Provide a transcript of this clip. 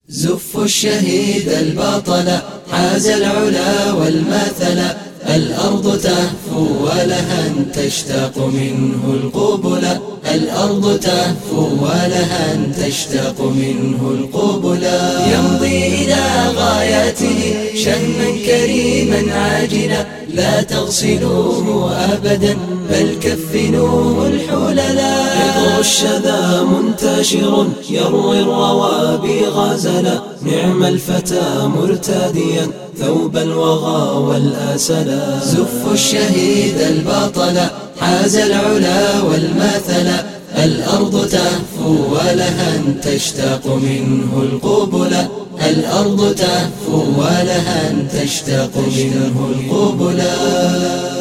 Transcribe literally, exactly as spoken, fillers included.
زف الشهيد البطل حاز العلا والمثل، الأرض تهفو ولها تشتاق منه القبلة، الأرض تهفو ولها تشتاق منه القبلة. يمضي إلى غاياته شهما كريما عاجلا، لا تغسلوه أبدا بل كفنوه الحللا. عطر الشذا منتشر يروي الروابي غزلا، نعم الفتى مرتديا ثوب الوغى والأسلا. زف الشهيد البطل حاز العلا والمثل، الأرض تهفو ولها تشتاق منه القبلة، الأرض تهفو ولها تشتاق منه القبلة.